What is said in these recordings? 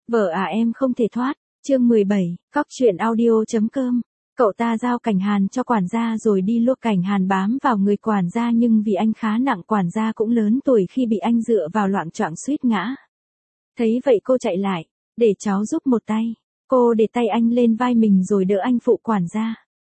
Vợ à em không thể thoát. Chương 17, Cóc truyện audio.com. Cậu ta giao Cảnh Hàn cho quản gia rồi đi luộc. Cảnh Hàn bám vào người quản gia nhưng vì anh khá nặng, quản gia cũng lớn tuổi khi bị anh dựa vào loạng choạng suýt ngã. Thấy vậy cô chạy lại, để cháu giúp một tay. Cô để tay anh lên vai mình rồi đỡ anh phụ quản gia.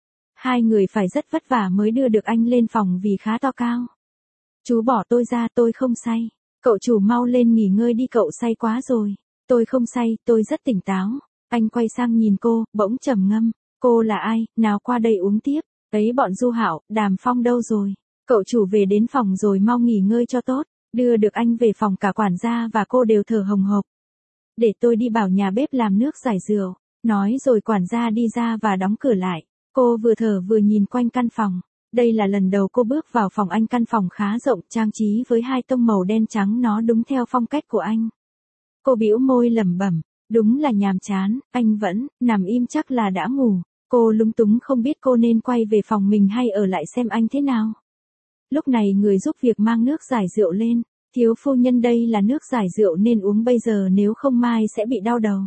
Hai người phải rất vất vả mới đưa được anh lên phòng vì khá to cao. Chú bỏ tôi ra, tôi không say. Cậu chủ mau lên nghỉ ngơi đi, cậu say quá rồi. Tôi không say, tôi rất tỉnh táo. Anh quay sang nhìn cô, bỗng trầm ngâm. Cô là ai, nào qua đây uống tiếp. Ấy bọn Du Hạo, Đàm Phong đâu rồi? Cậu chủ về đến phòng rồi, mau nghỉ ngơi cho tốt. Đưa được anh về phòng, cả quản gia và cô đều thở hồng hộc. Để tôi đi bảo nhà bếp làm nước giải rượu. Nói rồi quản gia đi ra và đóng cửa lại. Cô vừa thở vừa nhìn quanh căn phòng. Đây là lần đầu cô bước vào phòng anh. Căn phòng khá rộng, trang trí với hai tông màu đen trắng, nó đúng theo phong cách của anh. Cô bĩu môi lẩm bẩm, đúng là nhàm chán, anh vẫn nằm im, chắc là đã ngủ. Cô lúng túng không biết cô nên quay về phòng mình hay ở lại xem anh thế nào. Lúc này người giúp việc mang nước giải rượu lên. Thiếu phu nhân, đây là nước giải rượu nên uống bây giờ, nếu không mai sẽ bị đau đầu.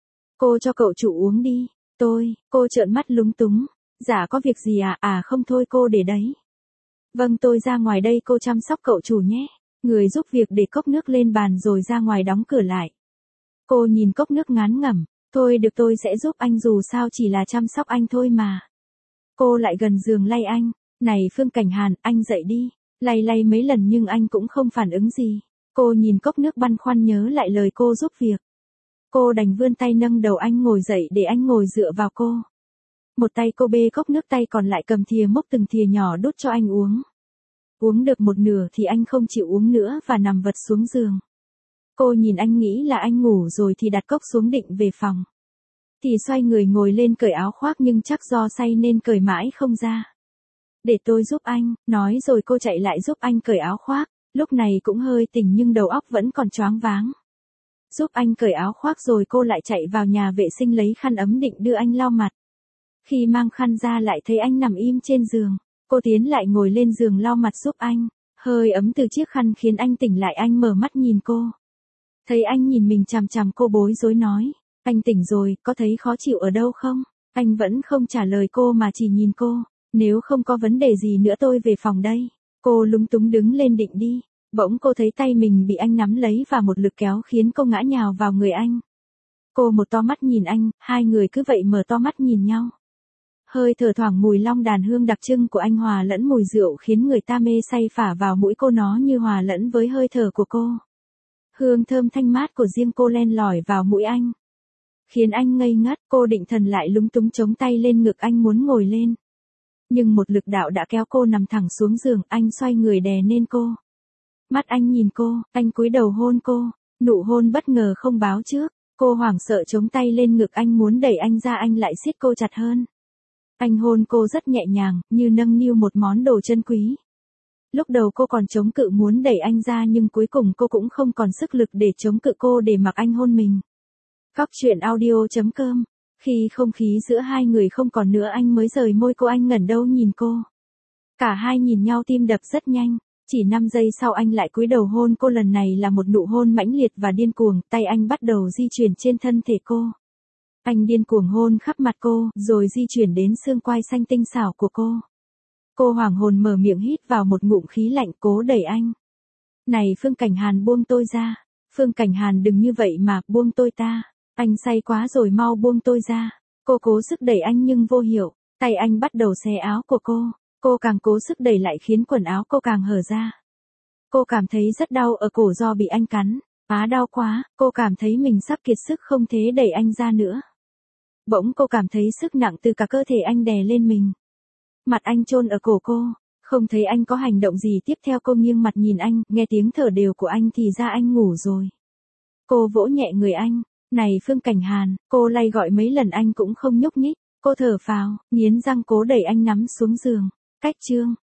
Cô cho cậu chủ uống đi. Cô trợn mắt lúng túng. Dạ có việc gì à? À không, thôi cô để đấy. Vâng, tôi ra ngoài đây, cô chăm sóc cậu chủ nhé. Người giúp việc để cốc nước lên bàn rồi ra ngoài đóng cửa lại. Cô nhìn cốc nước ngán ngẩm. Thôi được, tôi sẽ giúp anh, dù sao chỉ là chăm sóc anh thôi mà. Cô lại gần giường lay anh. Này Phương Cảnh Hàn, anh dậy đi. Lay mấy lần nhưng anh cũng không phản ứng gì. Cô nhìn cốc nước băn khoăn nhớ lại lời cô giúp việc. Cô đành vươn tay nâng đầu anh ngồi dậy để anh ngồi dựa vào cô. Một tay cô bê cốc nước, tay còn lại cầm thìa múc từng thìa nhỏ đút cho anh uống. Uống được một nửa thì anh không chịu uống nữa và nằm vật xuống giường. Cô nhìn anh nghĩ là anh ngủ rồi thì đặt cốc xuống định về phòng. Thì xoay người ngồi lên cởi áo khoác nhưng chắc do say nên cởi mãi không ra. Để tôi giúp anh, nói rồi cô chạy lại giúp anh cởi áo khoác. Lúc này cũng hơi tỉnh nhưng đầu óc vẫn còn choáng váng. Giúp anh cởi áo khoác rồi cô lại chạy vào nhà vệ sinh lấy khăn ấm định đưa anh lau mặt. Khi mang khăn ra lại thấy anh nằm im trên giường. Cô tiến lại ngồi lên giường lau mặt giúp anh. Hơi ấm từ chiếc khăn khiến anh tỉnh lại, anh mở mắt nhìn cô. Thấy anh nhìn mình chằm chằm, cô bối rối nói. Anh tỉnh rồi, có thấy khó chịu ở đâu không? Anh vẫn không trả lời cô mà chỉ nhìn cô. Nếu không có vấn đề gì nữa tôi về phòng đây. Cô lúng túng đứng lên định đi. Bỗng cô thấy tay mình bị anh nắm lấy và một lực kéo khiến cô ngã nhào vào người anh. Cô một to mắt nhìn anh, hai người cứ vậy mở to mắt nhìn nhau. Hơi thở thoảng mùi long đàn hương đặc trưng của anh hòa lẫn mùi rượu khiến người ta mê say phả vào mũi cô, nó như hòa lẫn với hơi thở của cô. Hương thơm thanh mát của riêng cô len lỏi vào mũi anh. Khiến anh ngây ngất, cô định thần lại lúng túng chống tay lên ngực anh muốn ngồi lên. Nhưng một lực đạo đã kéo cô nằm thẳng xuống giường, anh xoay người đè lên cô. Mắt anh nhìn cô, anh cúi đầu hôn cô, nụ hôn bất ngờ không báo trước. Cô hoảng sợ chống tay lên ngực anh muốn đẩy anh ra, anh lại siết cô chặt hơn. Anh hôn cô rất nhẹ nhàng, như nâng niu một món đồ chân quý. Lúc đầu cô còn chống cự muốn đẩy anh ra nhưng cuối cùng cô cũng không còn sức lực để chống cự, cô để mặc anh hôn mình. Cóc truyện audio.com. Khi không khí giữa hai người không còn nữa, anh mới rời môi cô, anh ngẩng đầu nhìn cô. Cả hai nhìn nhau, tim đập rất nhanh. Chỉ 5 giây sau anh lại cúi đầu hôn cô, lần này là một nụ hôn mãnh liệt và điên cuồng, tay anh bắt đầu di chuyển trên thân thể cô. Anh điên cuồng hôn khắp mặt cô, rồi di chuyển đến xương quai xanh tinh xảo của cô. Cô hoàng hồn mở miệng hít vào một ngụm khí lạnh, cố đẩy anh. Này Phương Cảnh Hàn, buông tôi ra. Phương Cảnh Hàn, đừng như vậy mà, buông tôi ta. Anh say quá rồi, mau buông tôi ra. Cô cố sức đẩy anh nhưng vô hiệu, tay anh bắt đầu xé áo của cô. Cô càng cố sức đẩy lại khiến quần áo cô càng hở ra. Cô cảm thấy rất đau ở cổ do bị anh cắn. Đau quá, cô cảm thấy mình sắp kiệt sức không thể đẩy anh ra nữa. Bỗng cô cảm thấy sức nặng từ cả cơ thể anh đè lên mình. Mặt anh chôn ở cổ cô, không thấy anh có hành động gì tiếp theo. Cô nghiêng mặt nhìn anh, nghe tiếng thở đều của anh thì ra anh ngủ rồi. Cô vỗ nhẹ người anh. Này Phương Cảnh Hàn, cô lay gọi mấy lần anh cũng không nhúc nhích. Cô thở phào, nghiến răng cố đẩy anh nắm xuống giường. Cách chương